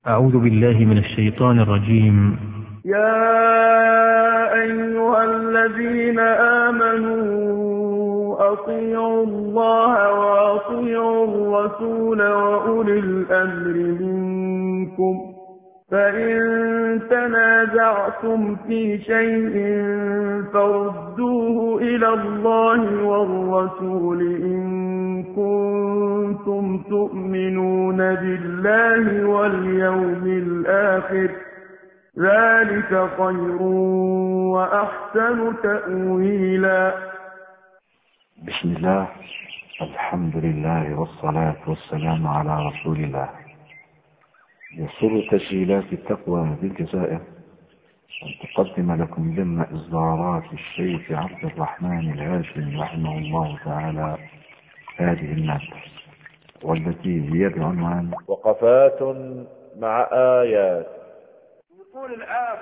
أعوذ بالله من الشيطان الرجيم. يا أيها الذين آمنوا أطيعوا الله وأطيعوا الرسول وأولي الأمر منكم، فإن تنازعتم في شيء فردوه إلى الله والرسول إن كنتم تؤمنون بالله واليوم الآخر، ذلك خير وأحسن تأويلا. بسم الله، الحمد لله والصلاة والسلام على رسول الله. يسر تسجيلات التقوى بالجزائر أن تقدم لكم ضمن إصدارات الشيخ عبد الرحمن الهاشمي رحمه الله تعالى هذه المادة، والتي هي بعنوان وقفات مع آيات. يقول الآن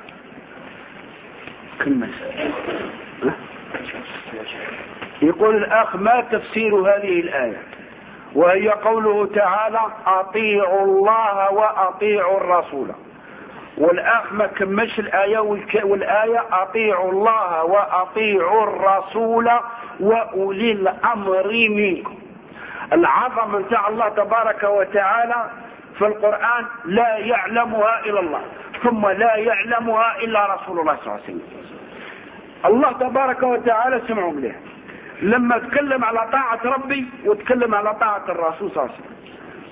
يقول الأخ: ما تفسير هذه الآية؟ وهي قوله تعالى: أطيعوا الله وأطيعوا الرسول. والأخ ما كملش الآية، والآية أطيعوا الله وأطيعوا الرسول وأولي الأمر منكم. العظمة نتاع الله تبارك وتعالى في القرآن لا يعلمها إلا الله، ثم لا يعلمها إلا رسول الله صلى الله عليه وسلم. الله تبارك وتعالى سمعوا مليح لما تكلم على طاعة ربي وتكلم على طاعة الرسول صلى الله عليه وسلم.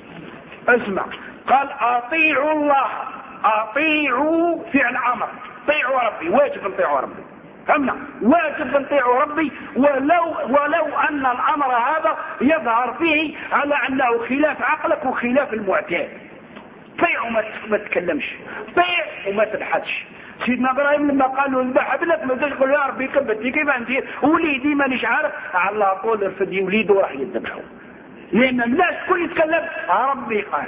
اسمع، قال أطيعوا الله، أطيعوا فعل أمر، طيعوا ربي، واجب نطيعوا ربي، فهمنا؟ واجب نطيعوا ربي، ولو أن الأمر هذا يظهر فيه على أنه خلاف عقلك وخلاف المعتاد. طيع وما تتكلمش، طيع وما تبحثش. سيدنا ابراهيم لما قالوا اذبح ابنك ما تقول يا ربي كبتي كيف ندير وليدي مانيش عارف، على طول رفد وليده راح يذبحه، لان الناس كل يتكلم ربي قال.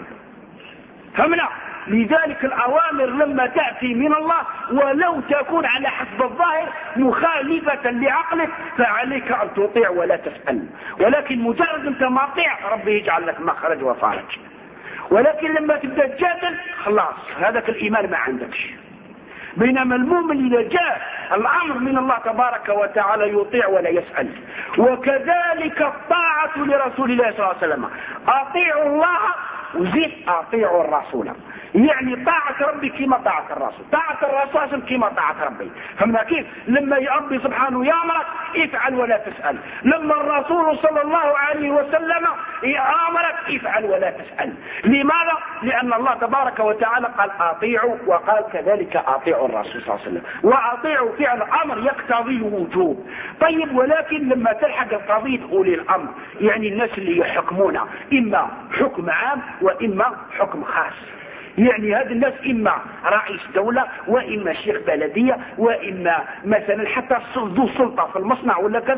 فهمنا؟ لذلك الأوامر لما تأتي من الله ولو تكون على حسب الظاهر مخالفة لعقلك فعليك أن تطيع ولا تسأل، ولكن مجرد أنت ما تطيع ربي يجعل لك مخرج وفارج. ولكن لما تبدأ تجادل خلاص هذاك الإيمان ما عندكش. بينما المؤمن إذا جاء الأمر من الله تبارك وتعالى يطيع ولا يسأل. وكذلك الطاعة لرسول الله صلى الله عليه وسلم، أطيعوا الله وزيد أطيعوا الرسول، يعني طاعة ربي كما طاعة الرسول، طاعة الرسول كما طاعة ربي. فهمنا كيف؟ لما ربي سبحانه يأمرك افعل ولا تسأل، لما الرسول صلى الله عليه وسلم يأمرك افعل ولا تسأل. لماذا؟ لأن الله تبارك وتعالى قال أطيعوا، وقال كذلك أطيعوا الرسول صلى الله عليه وسلم. وأطيعوا فعل أمر يقتضي الوجوب. طيب، ولكن لما تلحق قضية أولي الأمر، يعني الناس اللي يحكمون إما حكم عام وإما حكم خاص، يعني هذا الناس إما رئيس دولة وإما شيخ بلدية وإما مثلا حتى ذو سلطة في المصنع ولا كذا.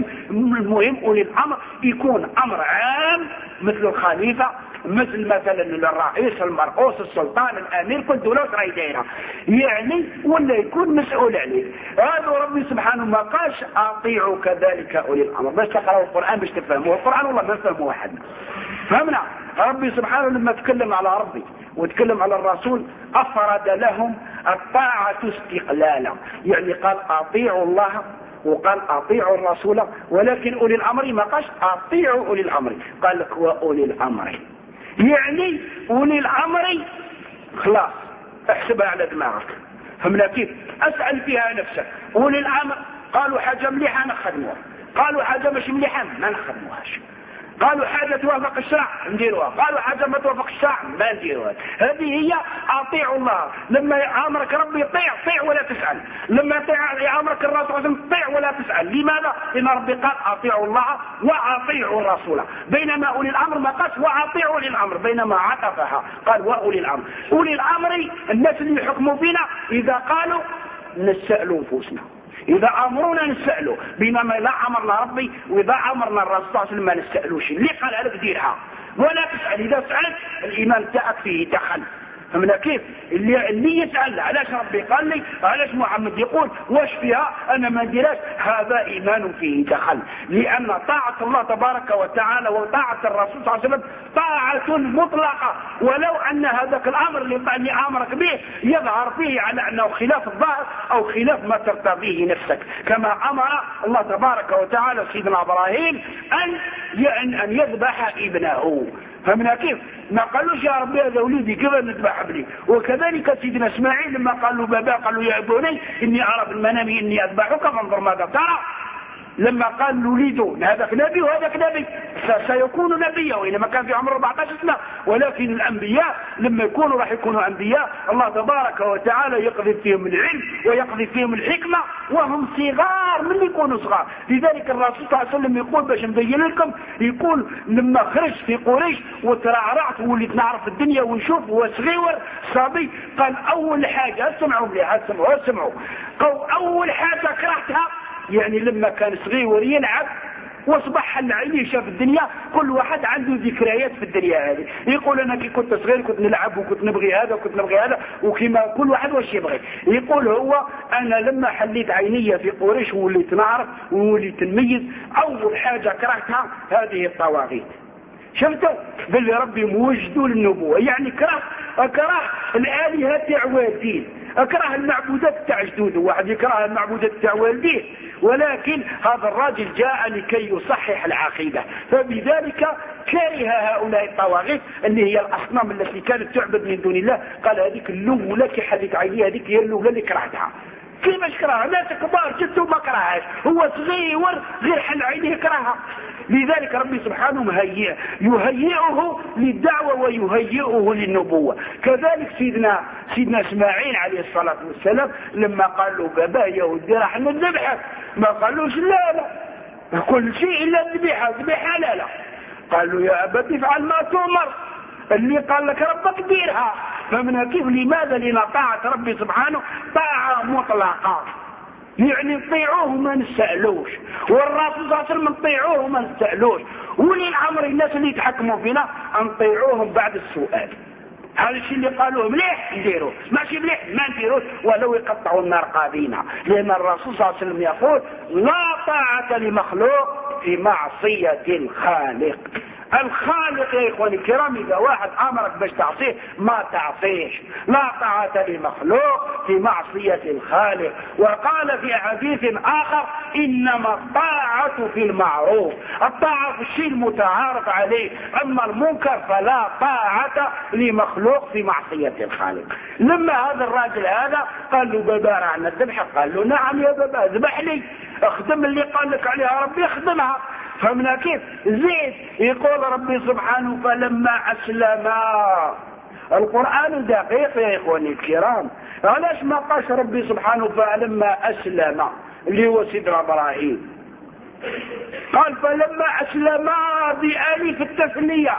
المهم أولي الأمر يكون أمر عام مثل الخليفة، مثلا الرئيس، المرؤوس، السلطان، الأمير، كل دولة راهي دايرة يعني، ولا يكون مسؤول عليه. هذا ربي سبحانه ما قالش أطيعوا كذلك أولي الأمر باش تقرأوا القرآن باش تفهموا القرآن، والله ما نفهموا واحد. فهمنا؟ ربي سبحانه لما تكلم على ربي وتكلم على الرسول أفرد لهم الطاعة استقلالا، يعني قال أطيعوا الله وقال أطيعوا الرسول، ولكن أولي الأمر ما قالش أطيعوا أولي الأمر، قال لك وأولي الأمر، يعني أولي الأمر خلاص احسبها على دماغك. فهمنا كيف؟ أسأل فيها نفسك. أولي الأمر قالوا حاجة مليحة نخدموها، قالوا حاجة مش مليحة ما نخدموهاش، قالوا حاجة توافق الشرع نديروها، قالوا حاجة ما توافق الشرع ما نديروها. هذه هي أطيعوا الله. لما يأمرك ربي طيع ولا تسأل، لما يأمرك الرسول طيع ولا تسأل. لماذا؟ لأن ربي قال أطيعوا الله وأطيعوا الرسول، بينما أولي الأمر ما قالش وأطيعوا أولي الأمر، بينما عطفها قال وأولي الأمر. أولي الأمر الناس اللي يحكموا بنا إذا قالوا نسألوا أنفسنا، إذا أمرنا نسأله، بينما لا أمرنا ربي وإذا أمرنا الرسول صلى الله عليه وسلم ما نسألوش. اللي قال لك ديرها ولا تسأل، إذا سألت الإيمان تاعك فيه دخل. فهمنا كيف؟ اللي يسأل علاش ربي قال لي، علاش محمد يقول، واش فيها انا ما نديرهاش، هذا ايمان فيه دخل. لان طاعة الله تبارك وتعالى وطاعة الرسول صلى الله عليه وسلم طاعة مطلقة، ولو ان هذاك الامر اللي امرك به يظهر فيه على انه خلاف الظاهر او خلاف ما ترتضيه نفسك، كما امر الله تبارك وتعالى سيدنا ابراهيم ان يذبح ابنه. فهمنا كيف؟ ما قالوش يا ربي هذا وليدي كيف نذبح ابني. وكذلك سيدنا اسماعيل لما قال له بابا، قال له يا بني اني ارى في المنام اني اذبحك فانظر ماذا ترى. لما قال لوليده هذاك نبي وهذاك نبي سيكون نبيا وإنما كان في عمر 14 سنة، ولكن الأنبياء لما يكونوا راح يكونوا أنبياء الله تبارك وتعالى يقذف فيهم العلم ويقذف فيهم الحكمة وهم صغار من يكونوا صغار. لذلك الرسول صلى الله عليه وسلم يقول باش نبين لكم، يقول لما خرج في قريش وترعرعت وليت نعرف الدنيا ونشوف وصغير صبي، قال أول حاجة اسمعوا مليح، اسمعوا أول حاجة كرهتها، يعني لما كان صغير يلعب واصبح العين شاف الدنيا، كل واحد عنده ذكريات في الدنيا هذه. يقول انا كي كنت صغير كنت نلعب وكنت نبغي هذا وكنت نبغي هذا، وكما كل واحد واش يبغي. يقول هو انا لما حليت عيني في قريش وليت نعرف ووليت نميز، اول حاجه كرهتها هذه الطواغيت. شفتوا باللي ربي موجدوا للنبوه، يعني اكره الالهه تاع والدين، اكره المعبودات تاع جدوده. واحد يكره المعبودات تاع والديه، ولكن هذا الراجل جاء لكي يصحح العقيده، فبذلك كره هؤلاء الطواغيت اللي هي الاصنام التي كانت تعبد من دون الله. قال هذيك الاولى كي حليت عيني هذيك هي الاولى اللي كرهتها. كيفاش كرهها؟ ناس كبار جدوا ما كرههاش، هو صغير غير حل عينيه يكرهها. لذلك ربي سبحانه يهيئه للدعوة ويهيئه للنبوة. كذلك سيدنا اسماعيل عليه الصلاة والسلام لما قال له بابا يا ودي راح نذبحك، ما قالوش لا كل شيء الا ذبيحة لا. قال له يا ابتي افعل ما تؤمر، اللي قال لك ربك ديرها. فمن كيف؟ لماذا؟ لأن طاعة ربي سبحانه طاعة مطلقة، يعني نطيعوه ما نسألوش، والرسول صلى الله عليه وسلم نطيعوه ما نسألوش، ولي الأمر الناس اللي يتحكموا فينا نطيعوهم بعد السؤال. هذا الشيء اللي قالوه مليح نديروه، ماشي مليح ما نديروش، ولو يقطعوا النار قاضينا. لأن الرسول صلى الله عليه وسلم يقول لا طاعة لمخلوق في معصية الخالق. الخالق يا إخواني الكرام إذا واحد أمرك باش تعصيه ما تعصيش. لا طاعة لمخلوق في معصية الخالق. وقال في حديث آخر إنما الطاعة في المعروف، الطاعة في الشيء المتعارف عليه، أما المنكر فلا طاعة لمخلوق في معصية الخالق. لما هذا الراجل هذا قال له بابا رانا الذبح، قال له نعم يا بابا اذبح لي، اخدم اللي قال لك عليها ربي اخدمها. فهمنا كيف؟ زيد يقول ربي سبحانه فلما أسلما. القرآن دقيق يا إخواني الكرام، علاش ما قاش ربي سبحانه فلما أسلم اللي هو سيدنا إبراهيم؟ قال فلما أسلما بألف التثنية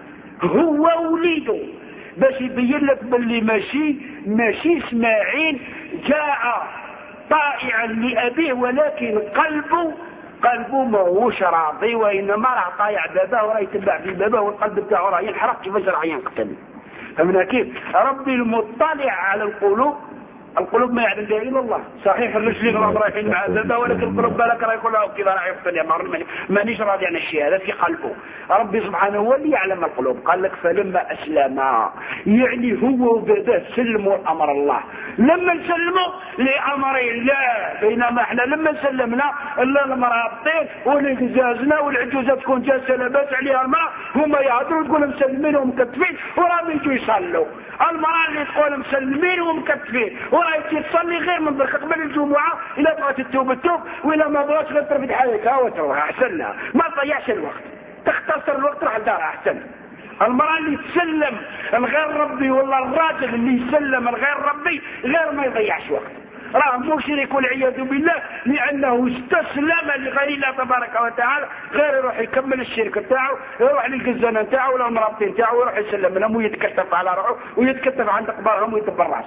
هو وليده، باش يبين لك باللي ماشي اسماعيل جاء طائعا لأبيه، ولكن قلبه ماهوش راضي، وانما راه طايع باباه وراه يتبع في باباه، والقلب بتاعه راه ينحرق كيفاش راه ينقتل. فمن كيف؟ ربي المطلع على القلوب ما يعلم بها الا الله. صحيح الرجلين راهم رايحين مع باباه، ولكن القلوب بالك راه يقول له كذا راه يقتل يا مانيش راضي عن الشيء هذا في قلبه. ربي سبحانه هو اللي يعلم القلوب. قال لك فلما اسلم، يعني هو وباباه سلموا امر الله. لما نسلموا لامر الله، بينما احنا لما سلمنا الا المرابطين والجزازنا والعجوزات تكون جالسه لاباس عليها الماء، هما يهضروا تقول مسلمين ومكتفين وراهم يجوا يصلوا. المراه اللي تقول مسلمين ومكتفين وراهي تصلي غير من ذلك قبل الجمعه، الا بغات تتوب وإلا ما بغاتش غير ترفد حالك وتروح احسن لها، ما تضيعش الوقت، تختصر الوقت تروح لدارها احسن. المرأة اللي تسلم الغير ربي ولا الراجل اللي يسلم الغير ربي غير ما يضيعش وقت، راه مشرك والعياذ بالله، لانه استسلم لغير الله تبارك وتعالى، غير يروح يكمل الشرك تاعو، يروح للجزانه تاعو ولا المرابطين تاعو، يروح يسلم لهم ويتكتف على روحه ويتكتف عند قبارهم ويتبرع.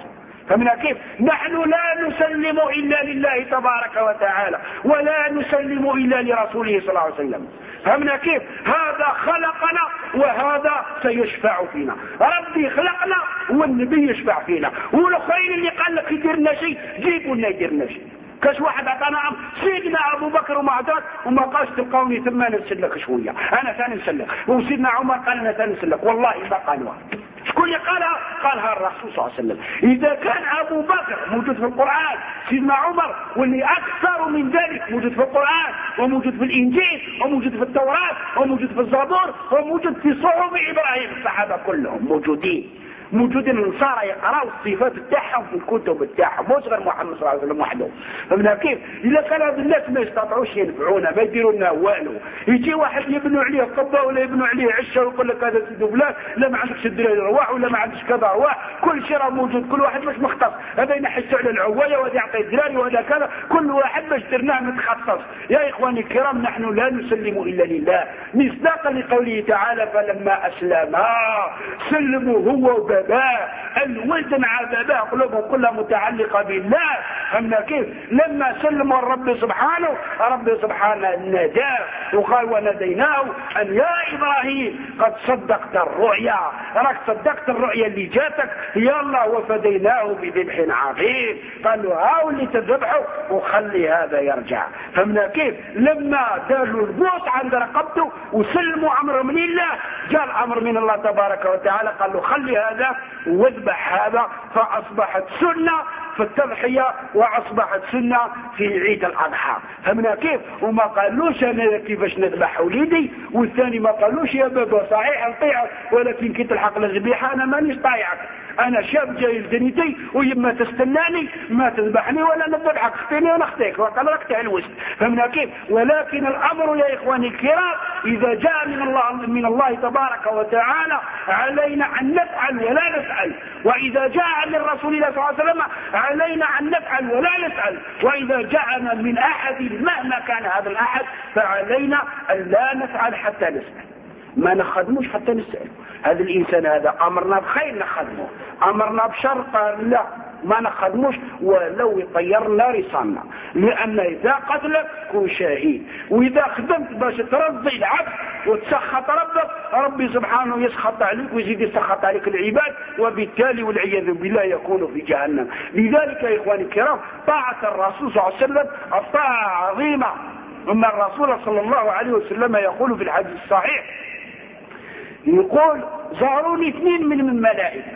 فمن كيف نحن لا نسلم إلا لله تبارك وتعالى ولا نسلم إلا لرسوله صلى الله عليه وسلم. فمن كيف هذا خلقنا وهذا سيشفع فينا. ربي خلقنا والنبي يشفع فينا. والخير اللي قال لك يديرنا شيء جيبوا لنا يديرنا شيء. كاش واحد عطانا سيدنا ابو بكر وما عطاك وما قالش تلقوني ثم نسلك شويه انا ثاني نسلك. وسيدنا عمر قال انا ثاني نسلك. والله ما قالوها. شكون اللي قالها الرسول صلى الله عليه وسلم. اذا كان ابو بكر موجود في القران سيدنا عمر واللي اكثر من ذلك موجود في القران وموجود في الانجيل وموجود في التوراه وموجود في الزبور وموجود في صحف ابراهيم الصحابه كلهم موجودين النصارى يقراوا الصفات تاعهم في الكتب تاعهم مش غير محمد صلى الله عليه وسلم وحده. فمن كيف اذا كان هذا الناس ما يستطيعوش ينفعونا ما يديروا لنا والو يجي واحد يبنوا عليه قبه ولا يبنوا عليه عشه ويقول لك هذا سيدو فلان لا ما عندكش الدراري رواح ولا ما عندكش كذا رواح كل شيء راه موجود كل واحد مش مختص. هذا ينحس على العوايه وهذا يعطي الدراري وهذا كذا كل واحد باش درناه متخصص. يا اخواني الكرام نحن لا نسلم الا لله مصداقا لقوله تعالى فلما اسلما سلموا هو وباباه الولد مع باباه قلوبهم كلها متعلقه بالله. فهمنا كيف لما سلموا الرب سبحانه ناداه وقال وناديناه ان يا ابراهيم قد صدقت الرؤيا راك صدقت الرؤيا اللي جاتك يلا وفديناه بذبح عظيم. قالوا هاو اللي تذبحوا وخلي هذا يرجع. فهمنا كيف لما داروا البوس عند رقبته وسلموا امرهم لله جاء الامر من الله تبارك وتعالى قال له خلي هذا واذبح هذا فاصبحت سنه في التضحيه واصبحت سنه في عيد الاضحى. فهمنا كيف وما قالوش انا كيفاش نذبح وليدي والثاني ما قالوش يا بابا صحيح نطيعك ولكن كي تلحق الذبيحه انا مانيش طايعك انا شاب جاي لدنيتي ويما تستناني ما تذبحني ولا نذبحك اختني وانا اختيك وقال لك تعلوست. فهمنا كيف ولكن الامر يا اخواني الكرام اذا جاء من الله تبارك وتعالى علينا ان نفعل ولا نفعل واذا جاء عن الرسول الله صلى الله عليه وسلم علينا ان نفعل ولا نفعل واذا جاءنا من احد مهما كان هذا الاحد فعلينا ان لا نفعل حتى نسأل ما نخدموش حتى نسأل. هذا الانسان هذا امرنا بخير نخدمه امرنا بشر لا ما نخدموش ولو يطيرنا رسالنا لان اذا قتلك كن شهيد واذا خدمت باش ترضي العبد وتسخط ربك ربي سبحانه يسخط عليك ويزيد يسخط عليك العباد وبالتالي والعياذ بالله يكون في جهنم. لذلك يا اخواني الكرام طاعه الرسول صلى الله عليه وسلم الطاعه عظيمه. ان الرسول صلى الله عليه وسلم يقول في الحديث الصحيح يقول زاروني اثنين من الملائكه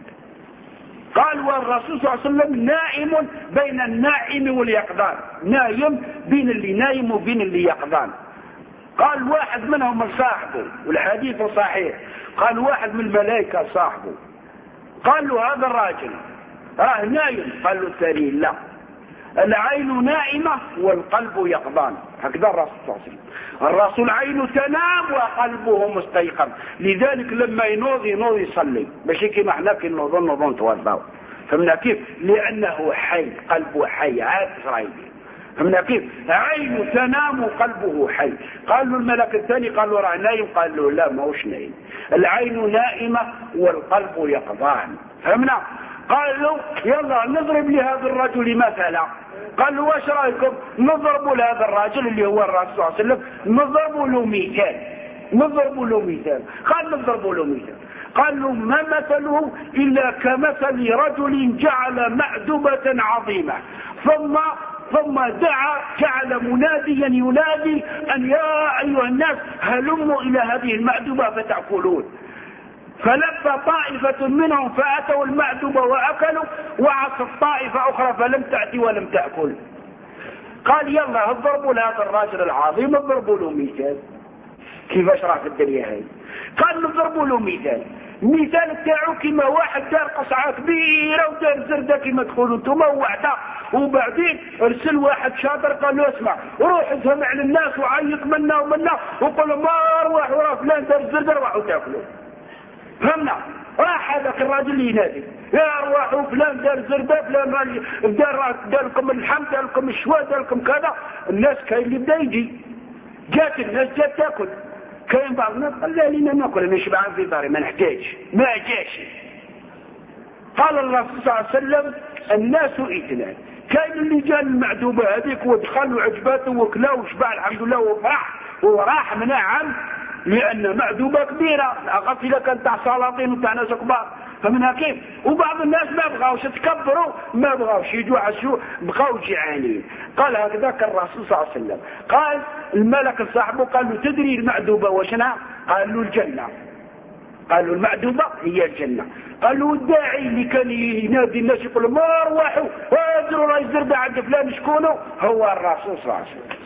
قال والرسول صلى الله عليه وسلم نائم بين النائم واليقظان نايم بين اللي نايم وبين اللي يقظان. قال واحد منهم صاحبه والحديث صحيح قال واحد من الملائكه صاحبه قال له هذا الراجل راه نايم قال له الثاني لا العين نائمه والقلب يقظان. هكذا الرسول صلى الله عليه وسلم الرسول عينه تنام وقلبه مستيقظ. لذلك لما ينوض يصلي ماشي كيما احنا كي نوض نتوضاو. فهمنا كيف لانه حي قلبه حي عاد رايدين. فهمنا كيف عينه تنام وقلبه حي. قال له الملك الثاني قال له راه نايم قال له لا ماهوش نايم العين نائمه والقلب يقظان. فهمنا قال له يلا نضرب لهذا الرجل مثلا. قال له واش رايكم نضرب لهذا الرجل اللي هو الرسول صلى الله عليه وسلم نضرب له مثال. قال نضرب له مثال. قال له ما مثله الا كمثل رجل جعل مأدبة عظيمة ثم جعل مناديا ينادي ان يا ايها الناس هلموا الى هذه المأدبة فتأكلون. فلبى طائفة منهم فأتوا المأدبة وأكلوا وعصت طائفة أخرى فلم تأتي ولم تأكل. قال يلا اضربوا لهذا الراجل العظيم اضربوا له مثال كيفاش راه في الدنيا هاي. قال نضربوا له مثال تاعو كيما واحد دار قصعة كبيرة ودار زردة كيما تقولوا انتوما ووعدة وبعدين ارسل واحد شاطر قال له اسمع روح افهم على الناس وعيط منا وقول له ما اروح وراه فلان دار زردة روحوا تاكلوا. فهمنا راح هذاك الراجل ينادي يا ارواحوا فلان دار زردة فلان دار لكم الحمد دار لكم الشواء دار لكم كذا. الناس كاين اللي بدا يجي جات الناس جات تاكل كاين بعض الناس قال لا لينا ناكل انا شبعان في داري ما نحتاج ما جاش. قال الرسول صلى الله عليه وسلم الناس اثنان، كاين اللي جاء المعدوبة هذيك ودخل وعجباته وكلا وشبع الحمد لله وفرح وراح منعم، لأن معدوبة كبيرة غسيلة كان تاع سلاطين وتاع ناس كبار، فمنها كيف. وبعض الناس ما بغاوش تكبروا، ما بغاوش يجوا عشو، بغاو جيعانين. قال هكذا كان الرسول صلى الله عليه وسلم. قال الملك صاحبه قال له تدري المعدوبة وشنها؟ قال له الجنة. قال له المعدوبة هي الجنة. قال له الداعي اللي كان ينادي الناس يقول ما ارواحوا هاجروا راي الزربة عند فلان شكونه؟ هو الرسول صلى الله عليه وسلم.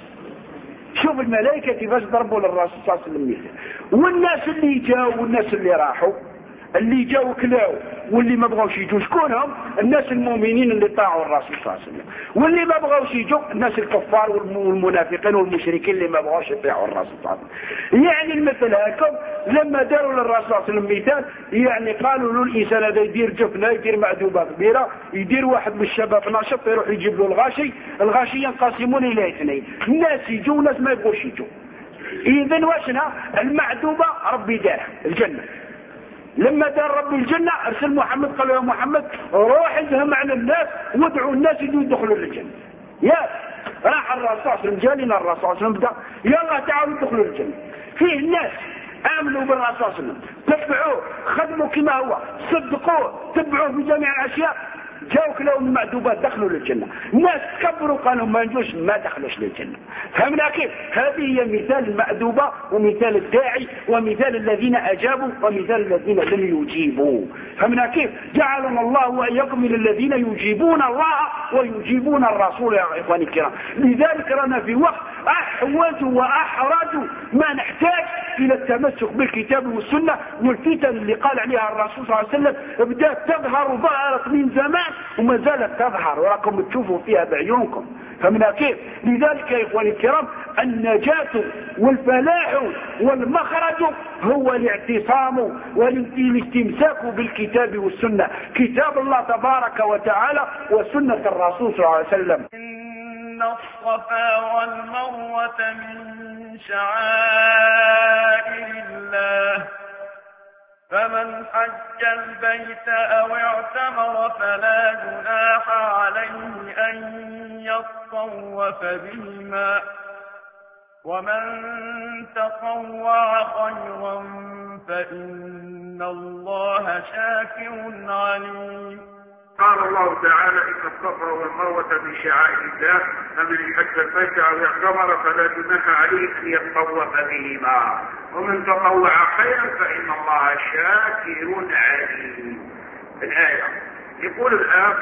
شوف الملائكة كيفاش ضربوا للرسول صلى الله عليه وسلم مثال. والناس اللي جاوا والناس اللي راحوا، اللي جاوا كلاو واللي ما بغاوش يجوا شكونهم؟ الناس المؤمنين اللي طاعوا الرسول صلى الله عليه وسلم. واللي ما بغاوش يجوا الناس الكفار والمنافقين والمشركين اللي ما بغاوش يطيعوا الرسول صلى الله عليه وسلم. يعني المثل هكم لما داروا للرسول صلى الله عليه وسلم مثال، يعني قالوا له الانسان هذا يدير جفنه، يدير معدوبه كبيره، يدير واحد من الشباب ناشط يروح يجيب له الغاشي ينقسمون الى اثنين، الناس يجوا وناس ما يبغوش يجوا. اذا واشنا المعدوبه ربي دارها الجنه. لما دار رب الجنة ارسل محمد قال يا محمد روح اذهب على الناس وادعوا الناس يدخلوا للجنة. يا راح الرسول صلى الله عليه وسلم، جالنا الرسول صلى الله عليه وسلم بدا يلا تعالوا ادخلوا للجنة. فيه الناس آمنوا بالرسول صلى الله عليه وسلم، تبعوه، خدموا كما هو، صدقوه، تبعوه في جميع الاشياء، جاوا كلاهم المعدوبات دخلوا للجنة. الناس تكبروا قالوا ما نجوش، ما دخلوش للجنة. فهمنا كيف؟ هذه هي مثال المعدوبة ومثال الداعي ومثال الذين أجابوا ومثال الذين لم يجيبوا. فهمنا كيف؟ جعلنا الله وإياكم من الذين يجيبون الله ويجيبون الرسول يا إخواني الكرام. لذلك رانا في وقت أحوج وأحرج ما نحتاج إلى التمسك بالكتاب والسنة، والفتن اللي قال عليها الرسول صلى الله عليه وسلم بدأت تظهر ظهرت من زمان وما زالت تظهر وراكم تشوفوا فيها بعيونكم. فمن كيف؟ لذلك يا إخواني الكرام النجاة والفلاح والمخرج هو الاعتصام والاستمساك بالكتاب والسنة، كتاب الله تبارك وتعالى وسنة الرسول صلى الله عليه وسلم. إن الصفا والمروة من شعائر الله، فمن حج البيت أو اعتمر فلا جناح عليه أن يطوف بهما، ومن تطوع خيرا فإن الله شاكر عليم. قال الله تعالى إن الصفا والمروة من شعائر الله، فمن حج البيت أو اعتمر فلا جناح عليه أن يطوف بهما، ومن تطوع خيرا فإن الله شاكر عليم. الآية يقول الآن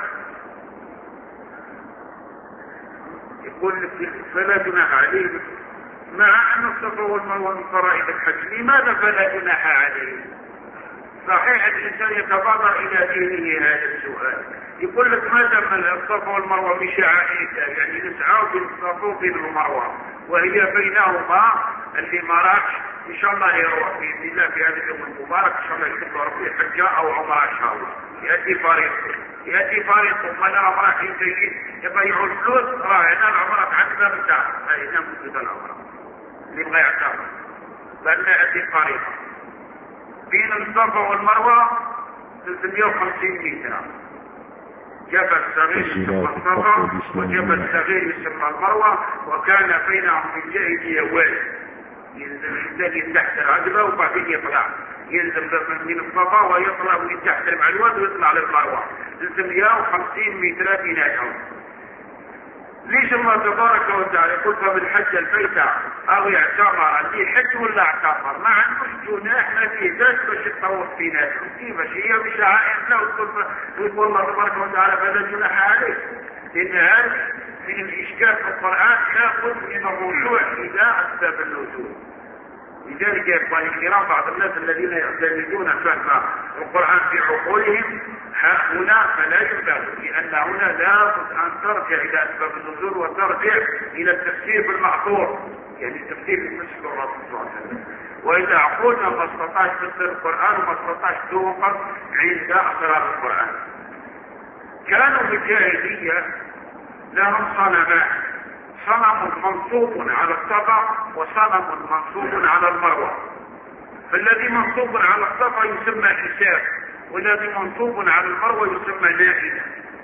يقول فلا جناح عليه مع أن الصفا والمروة من فرائض الحج، لماذا فلا جناح عليه؟ صحيح الإنسان يتبادر إلى ذهنه هذا السؤال، يقول لك ما دام الصفا والمروة من شعائر الله، يعني نسعى بين الصفا وبين المروة وهي بينهما اللي ما راحش إن شاء الله يروح بإذن الله في هذا اليوم المبارك إن شاء الله يكتب ربي حجة أو عمرة إن شاء الله. يأتي فريق ما نرى راح يضيعوا الفلوس، راه هنا العمرة عندنا بالدار، هنا موجودة العمرة اللي بغى يعتمر، لأن يأتي فريق بين الصفا والمروة 350 متر، جبل صغير يسمى الصفا وجبل صغير يسمى المروة، وكان بينهم في الجاهلية وادي ينزل تحت العجبة وبعدين يطلع، ينزل من الصفا ويطلع من تحت المعلوات ويطلع للمروة 350 متر بيناتهم. ليش الله تبارك وتعالى يقول فمن حج البيت او اعتمر، اللي حج ولا اعتمر ما عندوش جناح، ما فيه باش يتطوف بيناتهم، كيفاش هي بشعائر الله. ويقول الله تبارك وتعالى فلا جناح عليه، لان هذا من الاشكال في القران ياخذ من الرجوع الى اسباب النزول. لذلك يا اخواني الكرام بعض الناس الذين يعتمدون فهم القران في عقولهم هنا فلا ينبغي، لان هنا لابد ان ترجع الى اسباب النزول وترجع الى التفسير بالمعقول، يعني التفسير بالنسبه للرسول صلى الله عليه وسلم. واذا عقولنا ما استطاعش تفسر القران وما استطاعش توقف عند اسرار القران. كانوا في الجاهليه لهم صنمان، صنم منصوب على الصفا وصنم منصوب على المروه. فالذي منصوب على الصفا يسمى إساف، والذي منصوب على المروه يسمى نائلة.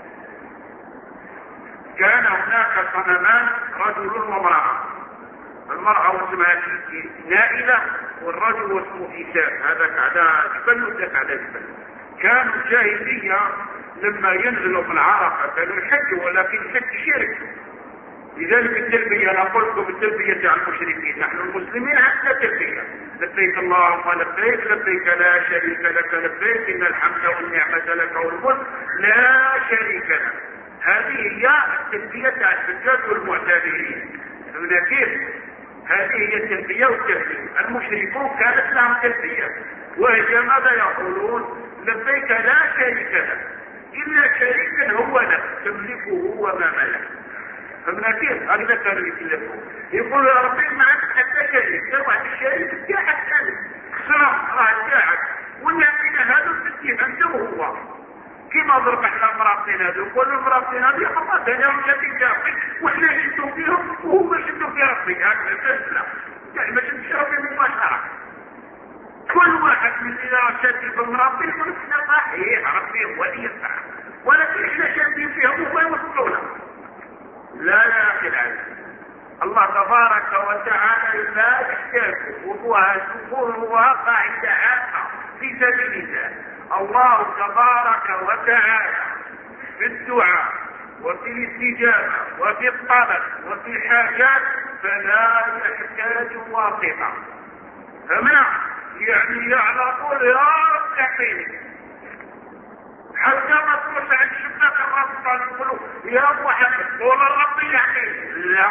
كان هناك صنمان رجل وامرأة، المرأة اسمها نائلة والرجل اسمه إيساء، هذا على جبل وذاك على جبل. كانوا الجاهلية لما ينزلوا من عرفة كانوا يحجوا، ولكن الحج شرك. لذلك التلبية نقول لكم التلبية على المشركين، نحن المسلمين عندنا تلبية، لبيك اللهم لبيك لبيك لا شريك لك لبيك إن الحمد والنعمة لك والملك لا شريك لك. هذه هي التلبية على الحجاج والمعتمرين. كيف؟ هذه هي التلبية والتهليل. المشركون كانت لهم تلبية، وهي ماذا يقولون؟ لبيك لا شريك لك إلا شريكا هو لك تملكه وما ملك. فمن كيف؟ هكذا كانوا يتلفون، يقولوا يا ربي ما عندك حتى شريك، تروح الشريك بتاعك ثاني خسران راه بتاعك، والنعمين هذا تديه انت وهو. كما ضرب احنا المرابطين هذو، يقولوا المرابطين هذو خلاص هذول الذين جابك واحنا شدوا فيهم وهم شدوا في ربي. هكذا لا، يعني ما شدش ربي مباشرة. كل واحد من إذا شد في المرابطين يقول احنا صحيح ربي هو اللي ينفع، ولكن احنا شادين فيهم وما يوصلونا. لا يا اخي العزيز، الله تبارك وتعالى لا يحتاج، وهو قاعدة عامة في سبيل الله. الله تبارك وتعالى في الدعاء وفي الاستجابة وفي الطلب وفي الحاجات فلا يحتاج واسطة. فمنع يعني على طول يا رب اعطيني، حتى ما تروح عند شباك الرب يقولوا يا ابو محمد قول الرب يعطيني، لا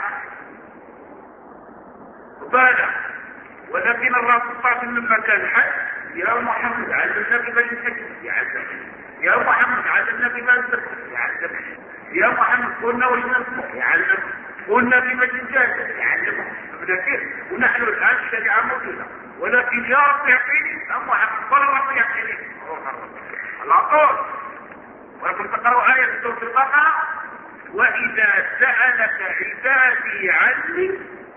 بالغ. ولكن الرسول صلى الله عليه وسلم لما كان حج يا محمد علمنا بما يحج يعلمك، يا محمد علمنا بما يحج يعلمك، يا محمد قلنا وش نصبح يعلمك، قلنا بما نجاهد يعلمك. ونحن الان الشريعه موجوده، ولكن يا رب يعطيني يا محمد قل الرب يعطيني على طول. ولكن تقرأوا آية في سورة البقرة وإذا سألك عبادي عني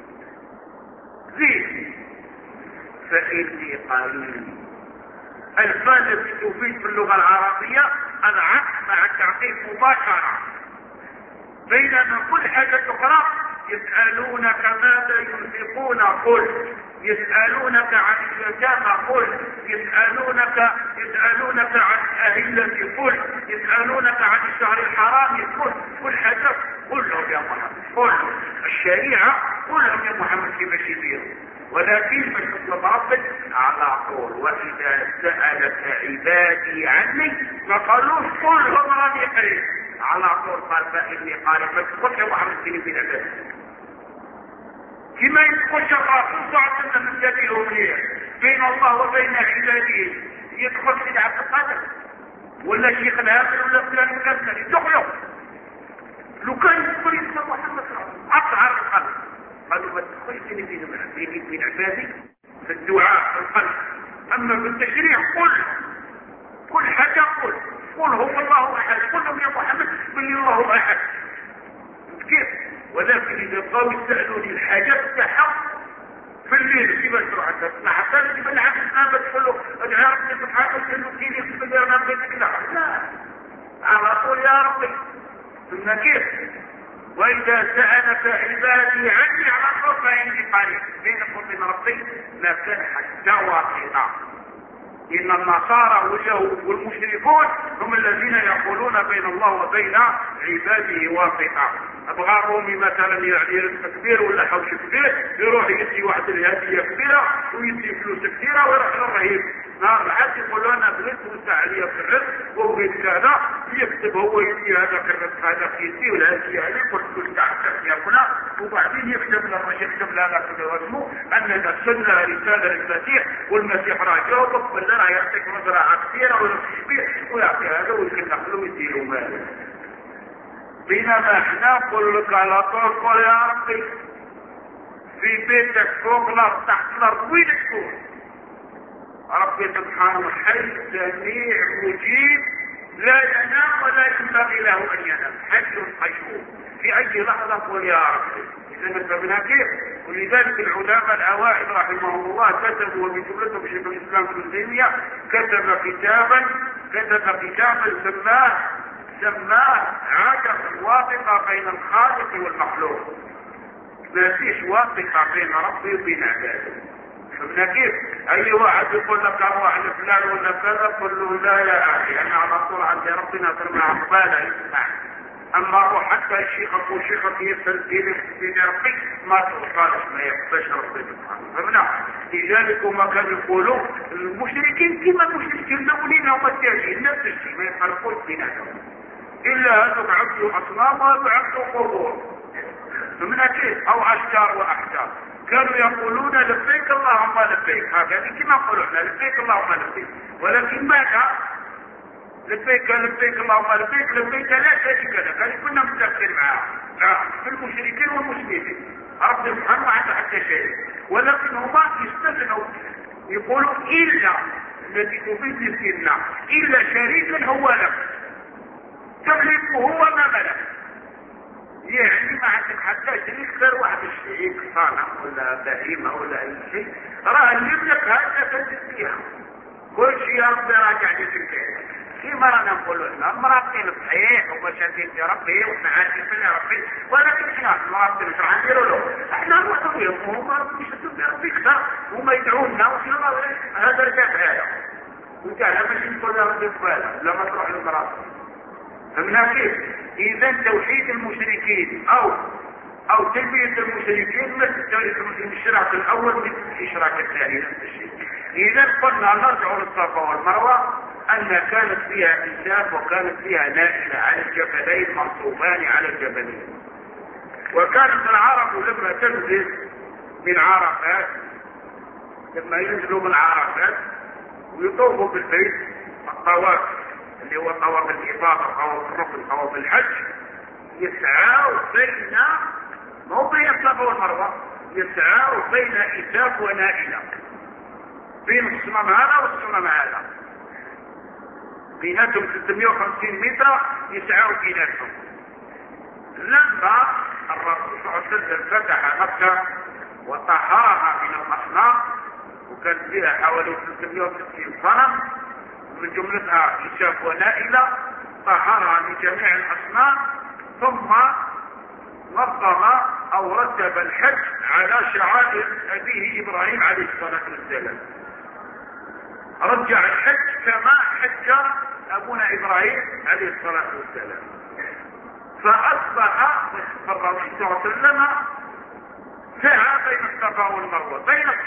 زين فإني قريب. الفاء التي تفيد في اللغة العربية العطف مع التعقيب مباشرة، بينما كل حاجة أخرى يسألونك ماذا ينفقون قل، يسألونك عن اليتامى قل، يسألونك عن الأهلة قل، يسألونك عن الشهر الحرام قل، كل حاجة قل لهم يا محمد، قل الشريعة قل لهم يا محمد كيف يديروا. ولكن من تطلب ربك على طول وإذا سألك عبادي عني ما قالوش قل هم ربي قريب، على طول قال فإني قارب. ما تقولش يا محمد كيف في الأبد كما يدخل الرسول صلى الله عليه وسلم من جديد أمنية بين الله وبين عباده، يدخل في عبد القادر ولا شيخ الهامل ولا فلان مكسر يدخلوا. لو كان يدخل اسم محمد أطهر القلب، قالوا ما تدخلش بين عبادي في الدعاء في القلب، أما بالتشريع كل حاجة قل هو الله أحد، قل لهم يا محمد قل الله أحد. كيف؟ ولكن إذا قالوا يسألوني الحاجات تحق في الليل كيف تروح ما حصلش بالعكس ما بدخلوا يا ربي سبحانه وتعالى كيف يكتب يا ربي لا على طول يا ربي. ثم كيف؟ وإذا سألك عبادي عني على طول فإني قريب. بينكم وبين ربي ما كان حتى واقعا. إن النصارى واليهود والمشركون هم الذين يقولون بين الله وبين عباده واسطة. أبغى رومي مثلا يعني رزق كبير ولا حوش كبير يروح يدي واحد الهدية كبيرة ويدي فلوس كثيرة ويروح للرهيب نهار الحد يقول انا بغيت توسع عليا في الرزق وبغيت كذا يكتب هو يدي هذاك الرزق هذا في يدي والهدية هذه كل تاع ياكلها وبعدين يكتب لهذاك اسمه ان السنة رسالة للمسيح والمسيح راه جاوبك ولا راه يعطيك مزرعة كثيرة ولا كبير ويعطي هذا ويكلف له ويدي له مال. بينما احنا نقول لك على طول قول يا ربي في بيتك فوق الارض تحت الارض وين تكون؟ ربي سبحانه حي سميع مجيب لا ينام ولا ينبغي له ان ينام، حي قيوم في اي لحظه قول يا ربي. اذا نفهمنا كيف؟ ولذلك العلماء الاوائل رحمهم الله كتبوا ومن جملتهم شيخ الاسلام ابن تيميه كتب كتابا كتب كتابا سماه عدم الواسطة بين الخالق والمخلوق. ما فيش واسطة بين ربي وبين عباده. فمن كيف اي واحد يقول لك اروح لفلان ولا كذا قل له لا يا اخي انا على طول عند ربنا ترمى عقباله يسمع. اما اروح حتى الشيخ وشيخك يسال دين ربي ما توصلش ما يقبلش ربي سبحانه. فمن لذلك ما كانوا يقولوا المشركين كما المشركين الاولين هم التابعين نفس الشيء ما يفرقوش بينهم الا هذوك عبدوا اصنام وهذوك عبدوا قبور. فمن كيف او اشجار واحجار كانوا يقولون لبيك اللهم لبيك. هكذا كما يقولون لبيك اللهم لبيك. ولكن ماذا لبيك اللهم لبيك لا شريك لك. هذه كنا متفقين معها في المشركين والمسلمين. رب سبحانه ما عنده حتى شيء ولكن هما يستثنوا يقولوا الا الذي تفيد الاستثناء الا شريكا هو لك تملكه هو ما ملك. يعني ما عندك حتى شريك غير واحد الشريك صانع ولا بهيمة ولا اي شيء راه يملك هذا تنزل فيها كل شيء ربي راجع لك. كما رانا نقولوا احنا مرابطين صحيح ومشاهدين في ربي ونعرفين في ربي ولكن احنا مرابطين مش راح نديروا له. احنا نروحوا فيهم وهم ربي يشدوا في ربي اكثر وما يدعونا وشنو هذا رجع بهذا وقال ماشي نقول ربي قباله لما تروح للمرابط. فمن كيف اذا توحيد المشركين او تلبية المشركين مثل توحيد الشرك الاول مثل الاشراك الثاني نفس الشيء. اذا قلنا نرجع للصفا والمروه ان كانت فيها انساف وكانت فيها نائلة على الجبلين منصوبان على الجبلين. وكانت العرب لما تنزل من عرفات لما ينزلوا من عرفات ويطوفوا بالبيت الطواف اللي هو طواف الإفاضة طواف الركن طواف الحج يسعوا بين مو بين الصفا والمروة يسعوا بين إساف ونائلة بين الصمام هذا والصمام هذا بيناتهم 650 متر يسعوا بيناتهم. لما الرسول صلى الله عليه وسلم فتح مكة وطهرها من الأصنام وكان فيها حوالي 360 صنم من جملتها إساف ونائلة طهرها من جميع الأصنام ثم نظم أو رتب الحج على شعائر أبيه إبراهيم عليه الصلاة والسلام. رجع الحج كما حج أبونا إبراهيم عليه الصلاة والسلام. فأصبح الرسول صلى الله عليه وسلم سعى بين الصفا والمروة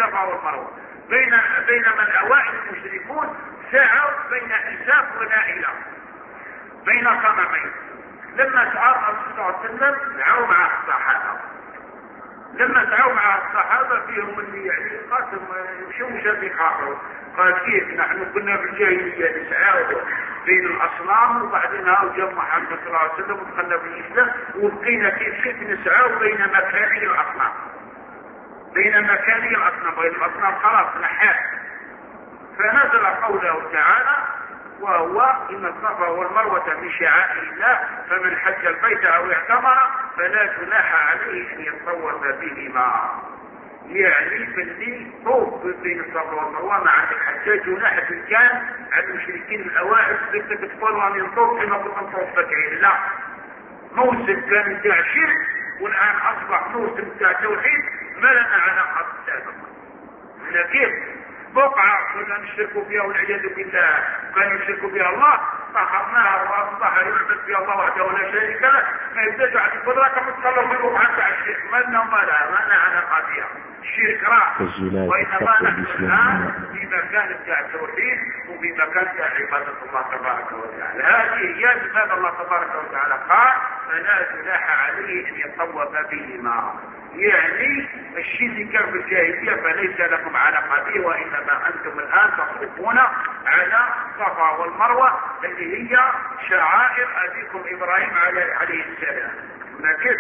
بينما الأوائل المشركون سعوا بين إساف ونائلة بين صنمين. لما سعى الرسول صلى الله عليه وسلم سعوا مع الصحابة. لما سعوا مع الصحابة فيهم اللي يعني قاسم شو بيخافوا قال كيف نحن كنا في الجاهلية نسعى بين الأصنام وبعدين جاء محمد صلى الله عليه وسلم ودخلنا في الإسلام وبقينا كيف نسعى بين مكاني الأصنام بين الأصنام خلاص نحاس. فنزل قوله تعالى وهو إن الصفا والمروة من شعائر الله فمن حج البيت أو اعتمر فلا جناح عليه أن يطوف بهما. يعني باللي طوف بين الصفا والمروة مع الحجاج جناح كان على المشركين الأوائل بدك تقولوا أن يطوف كما كنت نطوف بكعين. لا موسم كان بتاع شرك والآن أصبح موسم بتاع توحيد ما لنا علاقة بالسابق. لكن بقعة كنا نشركوا فيها والعياذ بالله كانوا يشركوا فيها الله طهرناها واصبح يعبد فيها الله وحده ولا شريك له ما يبداش واحد يقول لك تصلوا في بقعة تاع الشرك ما لنا علاقة فيها. الشرك راح وإنما نحن الآن في مكان بتاع التوحيد وفي مكان بتاع عبادة الله تبارك وتعالى. هذه هي لماذا الله تبارك وتعالى قال فلا جناح عليه أن يطوف بهما. يعني الشيء اللي كان في الجاهلية فليس لكم علاقة به وإنما أنتم الآن تصرفون على الصفا والمروة اللي هي شعائر أبيكم إبراهيم عليه السلام. لكن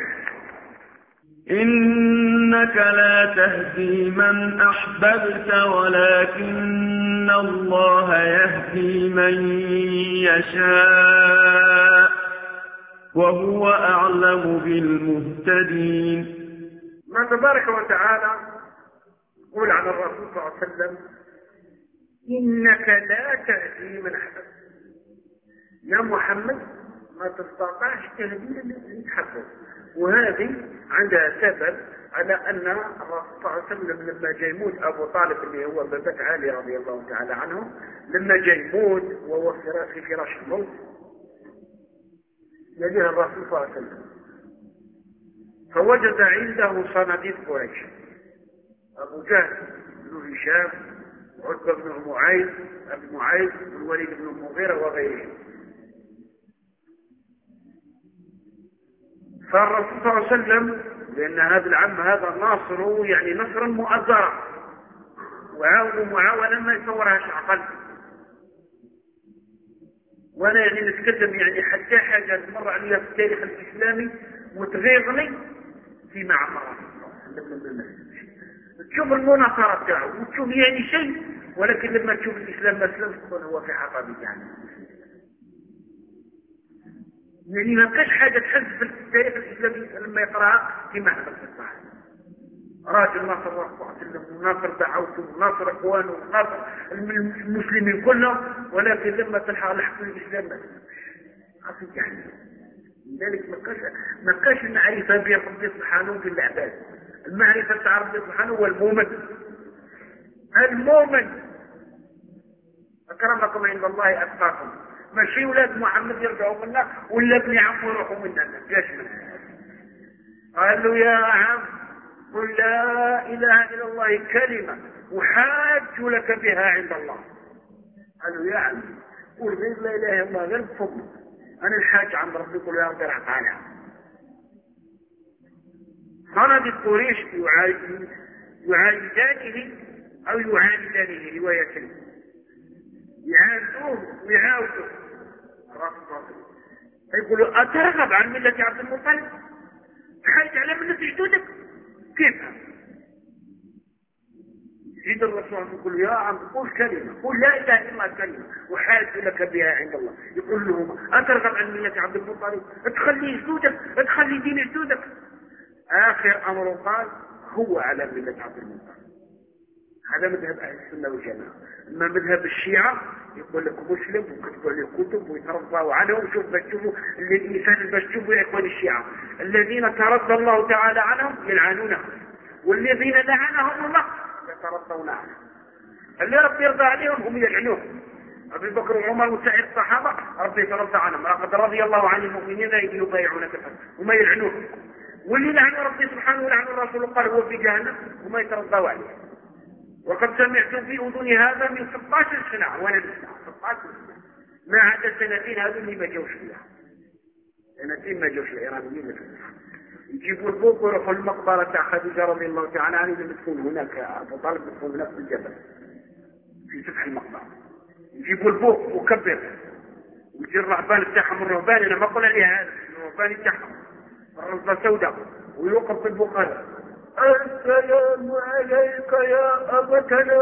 إنك لا تهدي من أحببت ولكن الله يهدي من يشاء وهو أعلم بالمهتدين. ما تبارك وتعالى يقول عن الرسول صلى الله عليه وسلم إنك لا تهدي من أحببت. يا محمد ما تستطيعش تهدي اللي تحبه. وهذه عندها سبب على أن الرسول صلى الله عليه وسلم لما جاي يموت أبو طالب اللي هو بابة علي رضي الله تعالى عنه، لما جاي يموت وهو في فراش الموت يجيه الرسول صلى الله عليه وسلم فوجد عنده صناديد قريش، أبو جهل بن هشام، عتبة بن معاذ، الوليد بن المغيرة وغيرهم. فالرسول صلى الله عليه وسلم لأن هذا العم هذا ناصره يعني نصرا مؤزرا وعاونه معاونا ما يصورهاش عقل. وانا يعني نتكلم يعني حتى حاجة تمر عليها في التاريخ الإسلامي وتغيظني في معمر تشوف المناصرة بتاعه وتشوف يعني شيء، ولكن لما تشوف الإسلام مثلا تكون هو في حطب يعني ما كاش حاجة تحس في التاريخ الإسلامي لما يقرأها في معهد الصحيح. راجل ناصر وناصر دعوته وناصر اخوانه وناصر المسلمين كلهم، ولكن لما تلحق الحكم الإسلام ما يعني لذلك ما كاش المعرفة بين ربي سبحانه وبين العباد. المعرفة تاع ربي سبحانه هو المؤمن أكرمكم عند الله أتقاكم. ماشي ولاد محمد يرجعوا منا ولا ابن عمه يروحوا منا. ليش منه؟ قال له يا عم قل لا اله الا الله كلمه احاج لك بها عند الله. قال له يا عم قل غير لا اله الا الله غير بفضل انا الحاج عند ربي. قل يا رب ارحم عنها. صناديد قريش يعاندانه او يعاندانه روايه يعاندوه ويعاودوه. يقولوا أترغب عن ملة عبد المطلب؟ حاج على ملة جدودك؟ كيف؟ يجد الرسول يقول يا عم قول كلمة، قول لا إله إلا الله كلمة وحاج لك بها عند الله. يقول لهم أترغب عن ملة عبد المطلب؟ تخلي جدودك، تخلي دين جدودك. آخر أمر قال هو على ملة عبد المطلب. هذا مذهب أهل السنة والجماعة. أما مذهب الشيعة يقول لك مسلم وكتبوا عليه كتب ويترضوا عنه. وشوف باش تشوفوا الإنسان باش تشوفوا يا إخوان الشيعة الذين ترضى الله تعالى عنهم يلعنونهم، والذين لعنهم الله يترضون عنهم. اللي ربي يرضى عليهم هم يلعنوهم. أبي بكر وعمر وسائر الصحابة ربي يترضى عنهم، لقد رضي الله عن المؤمنين إذ يبايعونك وما يلعنوهم. واللي لعنوا ربي سبحانه ولعنوا الرسول قال هو في جهنم وما يترضوا عليه. وقد سمعت في أذني هذا من 16 سنة وانا نسمع 16 سنة ما عدا سنتين هذول اللي ما جوش فيها. سنتين ما جوش الإيرانيين يجيبوا البوق ويروحوا المقبرة تاع خديجة رضي الله تعالى عنها اللي تكون هناك. أبو طالب تكون هناك في الجبل في سفح المقبرة. يجيبوا البوق وكبر ويجي الرهبان تاعهم الرهبان أنا ما قلنا لها هذا الرهبان تاعهم الرهبة سوداء ويوقف في البوق هذا السلام عليك يا أبتنا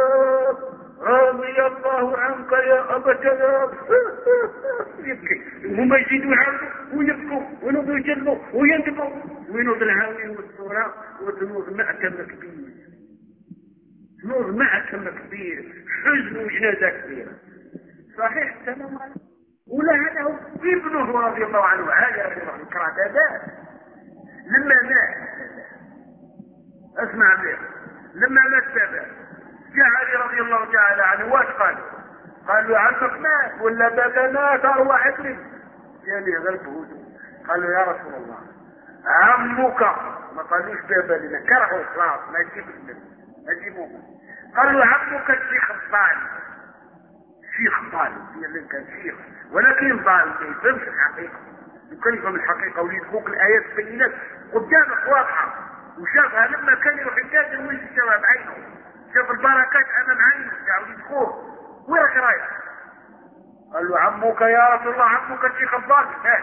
رضي الله عنك يا أبتنا. يبكي وهم يزيدوا يعاودوا ويبكوا ونوضوا يجلوا ويندبوا وينوض الهاوي والصورة وتنوض معكم كبير. تنوض معكم كبير حزن وجنازة كبيرة. صحيح السلام عليكم. ولا هذا هو ابنه رضي الله عنه هذا رضي الله عنه كرادات لما مات. اسمع بيه لما مات بابا جاء علي رضي الله تعالى عنه واش قال له عمك مات ولا بابا مات ارواح ابني؟ يعني غير بهدوء قال له يا رسول الله عمك. ما قالوش بابا لنا كرهوا خلاص ما يجيبوه. قال له عمك الشيخ الضالي. شيخ ضالي اللي كان شيخ ولكن ضالي ما يفهمش الحقيقه. يمكن يفهم الحقيقه ويدخلك الايات البينات قدامك واضحه وشافها لما كان يروح يجادل ويجي الشباب عينه شاف البركات امام عينه تعاود يدخل وين رايح؟ قال له عمك يا رسول الله عمك الشيخ الضالي مات.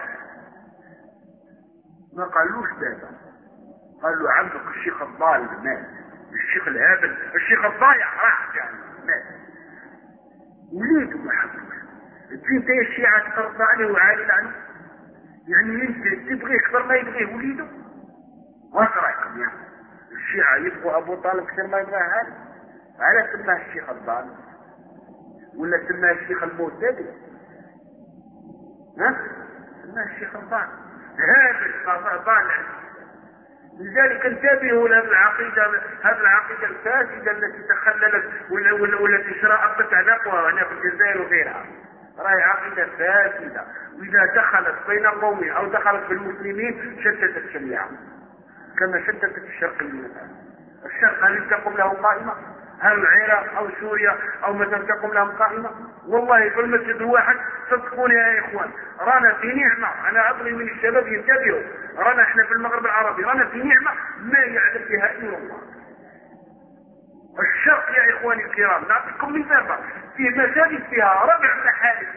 ما قالوش بابا قال له عمك الشيخ الضالي مات. الشيخ الهابل الشيخ الضايع راح يعني مات. وليده محمد تجي انت يا الشيعة ترضى عليه وعالي عنه يعني انت تبغيه اكثر ما يبغيه وليده؟ واش رايكم يعني؟ الشيعة يبغوا ابو طالب كثير ما يبغاه هذا. على سماه الشيخ الضال ولا سماه الشيخ المعتدل؟ سماه الشيخ الضال هذا ضال. لذلك انتبهوا لهذه العقيدة الفاسدة التي تخللت والتي شرأت على أقوى هنا في الجزائر وغيرها. راهي عقيدة فاسدة، وإذا دخلت بين قوم أو دخلت بالمسلمين شتتت الشريعة كما شتتت الشرقيين. الشرق هل تقوم له قائمة؟ هل العراق أو سوريا أو مثلا تقوم لهم قائمة؟ والله في المسجد الواحد صدقوني يا إخوان رانا في نعمة. أنا أطلب من الشباب ينتبهوا، رانا إحنا في المغرب العربي رانا في نعمة ما يعلم بها إلا الله. الشرق يا إخواني الكرام نعطيكم مثال، في مساجد فيها ربع محارب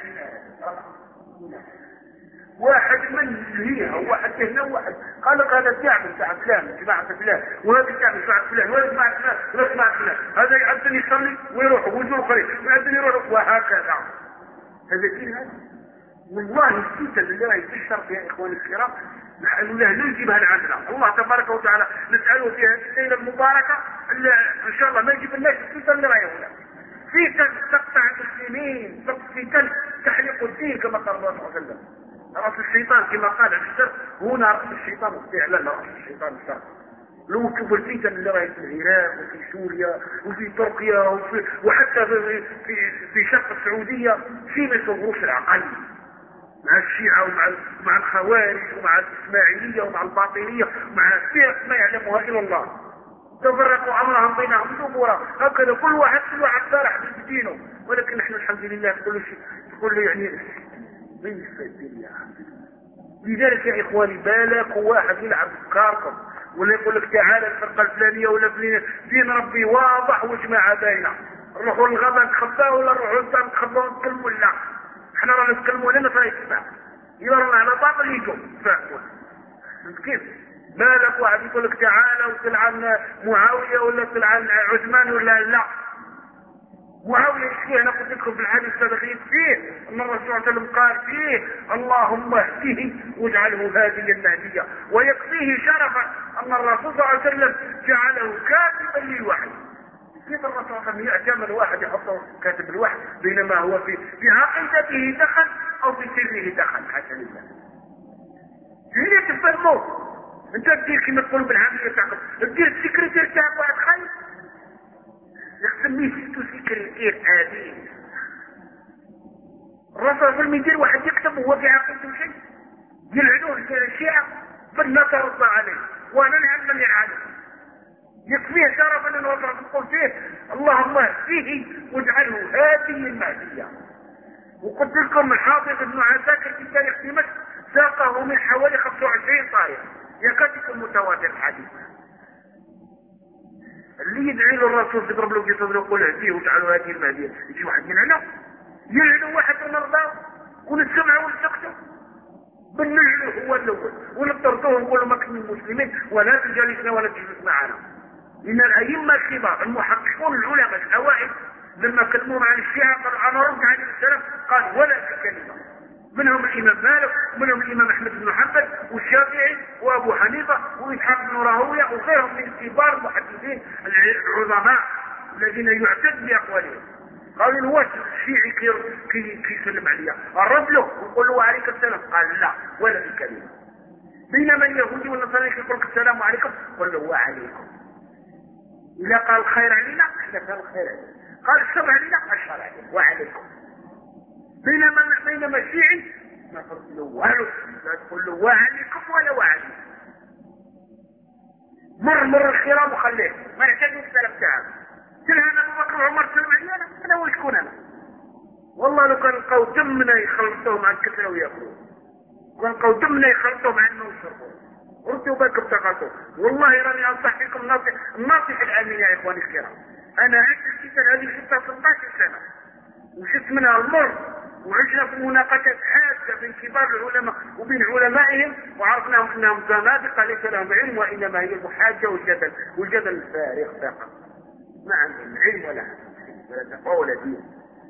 واحد من هي واحد هنا واحد قال لك هذا الشعب بتاع فلان جماعة فلان وهذا الشعب بتاع فلان وهذا جماعة فلان وهذا جماعة فلان، هذا يعدل يصلي ويروح ويزور قريب ويعدل يروح وهكذا. هذا دين هذا والله السيطة لله في الشرق يا إخواني الكرام نحن له نجيبها العدلة. الله تبارك وتعالى نسأله في هذه الليلة المباركة إن شاء الله ما يجيب الناس السيطة اللي رايه هنا فتن تقطع المسلمين، فتن تحرق الدين كما قال الله عليه وسلم. رأس الشيطان كما قال عن الشر هنا رأس الشيطان فعلا رأس الشيطان الشر. لو تشوف الفتن اللي راهي في العراق وفي سوريا وفي تركيا وحتى في شرق السعودية في ما يصوروش العقل مع الشيعة ومع الخوارج ومع الإسماعيلية ومع الباطنية ومع فرق ما يعلمها إلا الله. تفرقوا أمرهم بينهم زبورا هكذا كل واحد فرح بدينه، ولكن نحن الحمد لله كل شيء تقول له يعني من الدين يا عم. لذلك يا إخواني بالك واحد يلعب بكاركم ولا يقول لك تعالى الفرقة الفلانية ولا فلانية، دين ربي واضح وجماعة باينة. نروحوا للغابة نتخباه ولا نروحوا للدار نتخباه ونتكلموا لا احنا رانا نتكلموا لنا فلا يتبع يرانا على باطل يجوا فاهمون كيف. مالك واحد يقول لك تعالى وتلعن معاوية ولا تلعن عثمان ولا لا. معاوية فيه انا قلت لكم في الحديث السابقين فيه ان الرسول صلى الله عليه وسلم قال فيه اللهم اهده واجعله هاديا مهديا، ويكفيه شرفا ان الرسول صلى الله عليه وسلم جعله كاتبا للوحي. كيف الرسول صلى الله عليه وسلم يعتمد واحد يحطه كاتب الوحي بينما هو في عقيدته دخل او في سره دخل حتى لله. هي تفهموه انت تدير كما تقولوا بالعامية تاعكم تدير السكرتير تاعك واحد خايف يسميه سيتو سكرتير آدين. الرسول في المدير واحد يكتب وهو في عقيدته شيء يلعنوه الشيعة فلا ترضى عليه وانا نعم من يلعنه. يكفيه شرفا ان وضع تقول فيه اللهم اهديه واجعله هاديا مهديا. وقلت لكم الحافظ ابن عساكر في تاريخ دمشق ساقه من حوالي 25 طائر يكاد يكون متواتر الحديث. اللي يدعي له الرسول يضرب له في صدره ويقول اهديه واجعله هاديا مهديا يجي واحد يلعنه واحد ونرضاه ونسمعه ونسكته بنلعنه هو الاول ونطردوه ونقول له ما كنا المسلمين ولا تجالسنا ولا تجلس معنا. إن الأئمة الكبار المحققون العلماء الأوائل لما كلموا عن الشيعة قالوا أنا رد عليه السلام قال ولا كلمة. منهم الإمام مالك ومنهم الإمام أحمد بن حنبل والشافعي وأبو حنيفة وإسحاق بن راهويه وغيرهم من كبار المحدثين العظماء الذين يعتد بأقوالهم. قالوا له واش الشيعي كي يسلم عليا الرد له ويقول له عليك السلام قال لا ولا بكلمة. بينما اليهودي والنصارى يقول لك السلام عليكم قل له وعليكم. إذا قال الخير علينا احنا قال الخير علينا، قال الشر علينا الشر علينا وعليكم. بينما الشيعي ما تقول له والو لا تقول له وعليكم ولا وعليكم. مر الخيرام وخليه ما يحتاجوا السلام تاعك. سلم ابو بكر وعمر سلم علينا انا وشكون انا. والله لو كان لقاو دمنا يخلطوه مع الكثره وياكلوه وكان لقاو دمنا يخلطوه مع انه يشربوه ردوا بالكم تقاطوا. والله راني انصح فيكم الناصح الامين يا اخواني الكرام. انا عشت الكتاب هذه 16 سنه وشفت منها المر وعشنا في مناقشات حادة بين كبار العلماء وبين علمائهم وعرفناهم انهم زنادقة ليس لهم علم وانما هي المحاجة والجدل الفارغ فقط. ما عندهم علم ولا تقوى ولا دين.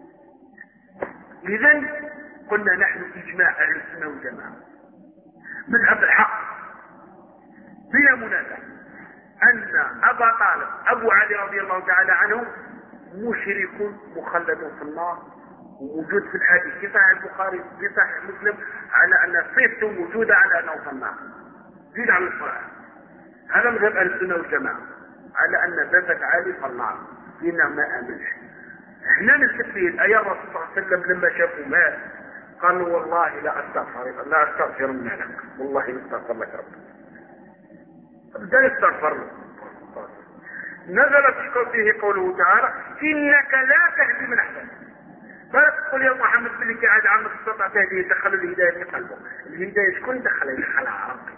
اذا قلنا نحن اجماع اهل السنة والجماعة مذهب الحق بلا منازع ان ابا طالب ابو علي رضي الله تعالى عنه مشرك مخلد في النار ووجود في الحديث في صحيح البخاري في صحيح مسلم على أن صفته موجودة على أنه في النار. زيد على القرآن. هذا مذهب أهل السنة والجماعة على أن ذاتك عالي في النار لأنه ما آمنش. احنا نستفيد الآية الرسول صلى الله عليه وسلم لما شافوا مات قالوا والله لا أستغفرن لك، والله لا أستغفر لك ربك. بدأ يستغفر له. نزل فيه قوله تعالى إنك لا تهدي من أحببت. فلا تقول يا محمد بلك عاد عمك استطاع تهدي يدخل الهداية في قلبه. الهداية شكون دخلها ربي.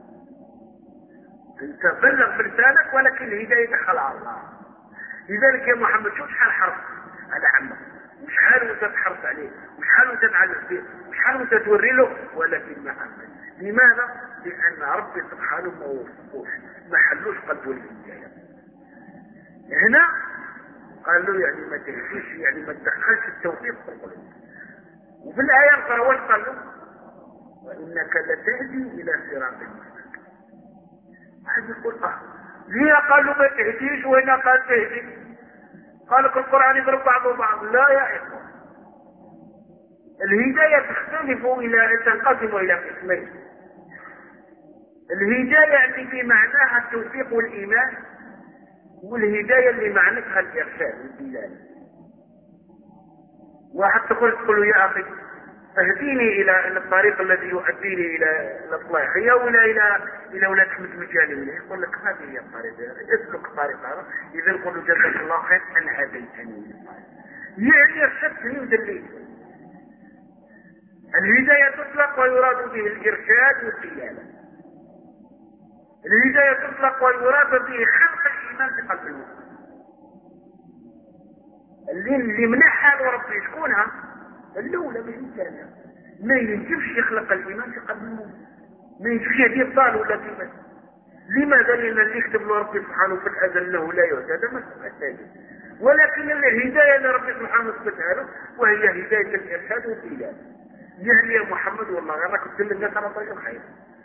انت بلغ بلسانك ولكن الهداية دخلها الله. لذلك يا محمد شوف شحال حرص على عمك، وشحال وانت تحرص عليه، وشحال وانت تعلق فيه، وشحال وانت توري له، ولكن ما امن. لماذا؟ لان ربي سبحانه ما وفقوش، ما حلوش قلبه الهداية. هنا قال له يعني ما تهديش، يعني ما تدخلش التوفيق في القلوب. وفي الآية الأخرى وش قال له؟ وإنك لتهدي إلى صراط مستقيم. واحد يقول ليه قال له ما تهديش وهنا قال تهدي؟ قال لك القرآن يضرب بعضه بعض. لا يا إخوة، الهداية تختلف تنقسم إلى قسمين. الهداية اللي في معناها التوفيق والإيمان، والهداية اللي معناتها الإرشاد والدلالة. واحد تقول له يا أخي اهديني إلى الطريق الذي يؤديني إلى الصلاحية ولا إلى ولاة مجالي. يقول لك هذه هي الطريق، اسلك الطريق هذا. إذا نقول له جزاك الله خير أن هديتني للطريق، يعني ارشدتني ودليتني. الهداية تطلق ويراد به الإرشاد والدلالة. الهداية تطلق ويراد به خلق الإيمان في قلب المسلم. اللي منحها لربي شكونها؟ الأولى من الثانية. ما ينجبش يخلق الإيمان في قلب المسلم، ما ينجبش يهدي الضال ولا كيما. لماذا؟ لأن اللي يكتب له ربي سبحانه في الأزل أنه لا يهتدى ما يهتدي، ولكن الهداية اللي ربي سبحانه اثبتها له وهي هداية الإرشاد والدلالة. يعني يا محمد والله راك تدل الناس على طريق الخير،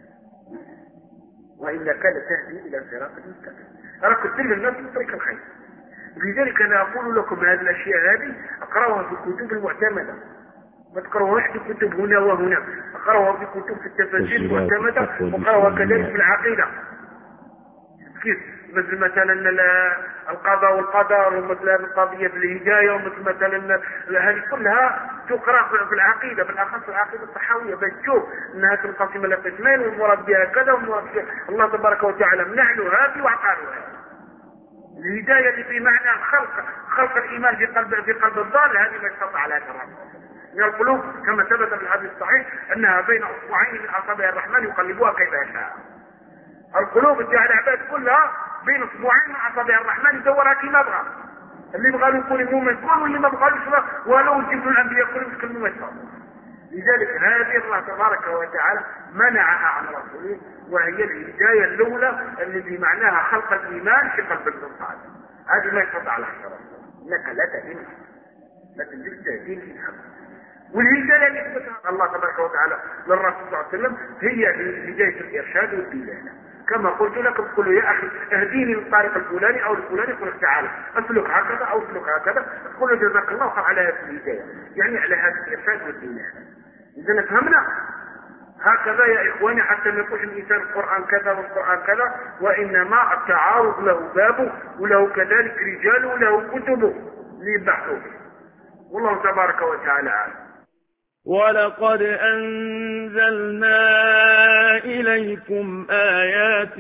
وإنك لتهدي إلى صراط مستقيم. راك تدل الناس على طريق الخير. لذلك أنا أقول لكم هذه الأشياء هذه أقرأوها في الكتب المعتمدة، ما تقرأوهاش في كتب هنا وهنا. أقرأوها في كتب في التفاسير المعتمدة، وأقرأوها كذلك في العقيدة. كيف مثلا القضاء والقدر، ومثلا القضية في الهداية، ومثل مثلا هذه كلها تقرأ في العقيدة، بالأخص العقيدة الصحوية، بتشوف أنها تنقسم إلى قسمين، والمراد بها كذا، والمراد بها الله تبارك وتعالى منحله هذه وعقاله هذه. الهداية اللي في معنى خلق الإيمان في قلب الضال، هذه ما يستطيع على كرامة من القلوب، كما ثبت في الحديث الصحيح أنها بين أصبعين من أصابع الرحمن يقلبوها كيف يشاء. القلوب تاع العباد كلها بين أصبعين من أصابع الرحمن يدورها كما بغى. اللي بغى يكون المؤمن يكون، واللي ما بغى ولو جبت الأنبياء كلهم يكونوا يكونوا. لذلك هذه الله تبارك وتعالى منعها عن رسوله، وهي الهداية الأولى اللي بمعناها خلق الإيمان في قلب الإنسان. هذه ما يستطيع لها رسول. إنك لا تهدي لا تنزل تهدين في الحق. والهداية اللي اثبتها الله تبارك وتعالى للرسول صلى الله عليه وسلم هي هداية الإرشاد والدلالة. كما قلت لكم قل يا أخي اهديني للطريق الفلاني أو الفلاني، يقول لك تعالى اسلك هكذا أو اسلك هكذا، تقول له جزاك الله خير على هذه الهداية، يعني على هذا الإرشاد والدلالة. إذا فهمنا هكذا يا إخواني، حتى ما يقولش الإنسان القرآن كذا والقرآن كذا، وإنما التعارض له بابه، وله كذلك رجال وله كتبه ليبحثوا فيه. والله تبارك وتعالى عالم. ولقد أنزلنا إليكم آيات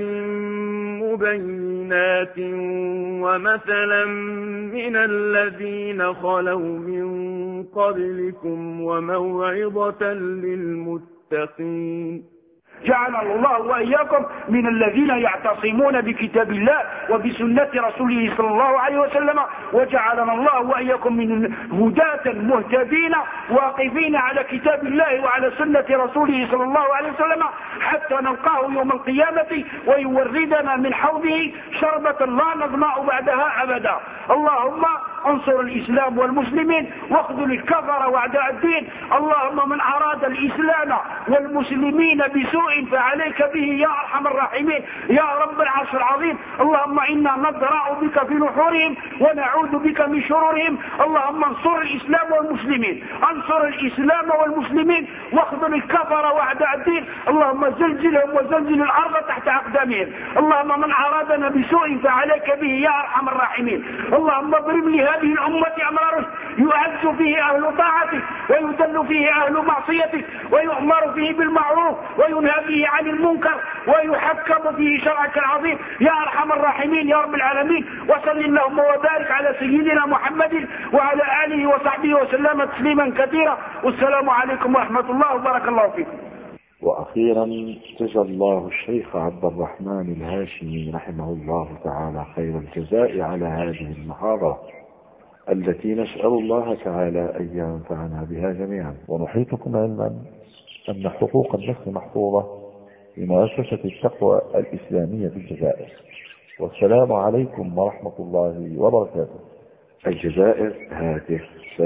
مبينات ومثلا من الذين خلوا من قبلكم وموعظة للمتقين. جعلنا الله وإياكم من الذين يعتصمون بكتاب الله وبسنة رسوله صلى الله عليه وسلم، وجعلنا الله وإياكم من هداة مهتدين واقفين على كتاب الله وعلى سنة رسوله صلى الله عليه وسلم حتى نلقاه يوم القيامة ويوردنا من حوضه شربة لا نظمأ بعدها أبدا. اللهم انصر الإسلام والمسلمين واخذل الكفر واعداء الدين. اللهم من أراد الإسلام والمسلمين بسوء فعليك به يا أرحم الراحمين يا رب العرش العظيم. اللهم إنا نضرع بك في نحورهم ونعوذ بك من شرورهم. اللهم انصر الإسلام والمسلمين، انصر الإسلام والمسلمين واخذل الكفر واعداء الدين. اللهم زلزلهم وزلزل الأرض تحت أقدامهم. اللهم من أرادنا بسوء فعليك به يا أرحم الراحمين. اللهم اضرب لهذه الأمة أمر رشد يعز فيه أهل طاعتك ويذل فيه أهل معصيتك ويؤمر فيه بالمعروف وينهى فيه عن المنكر ويحكم فيه شرعك العظيم يا أرحم الراحمين يا رب العالمين. وصل اللهم وبارك على سيدنا محمد وعلى آله وصحبه وسلم تسليما كثيرا. والسلام عليكم ورحمة الله وبارك الله فيكم. وأخيرا جزا الله الشيخ عبد الرحمن الهاشمي رحمه الله تعالى خير الجزاء على هذه المحاضرة التي نسأل الله تعالى أن ينفعنا بها جميعا. ونحيطكم علما أن حقوق النفس محفوظة لمؤسسة التقوى الإسلامية في الجزائر. والسلام عليكم ورحمة الله وبركاته. الجزائر هاتف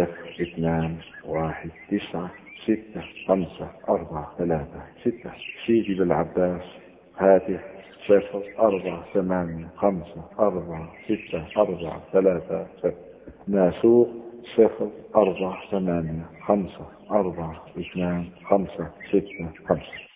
0219654336. سيدي بالعباس هاتف 0485464336. ناسوق 0485422565.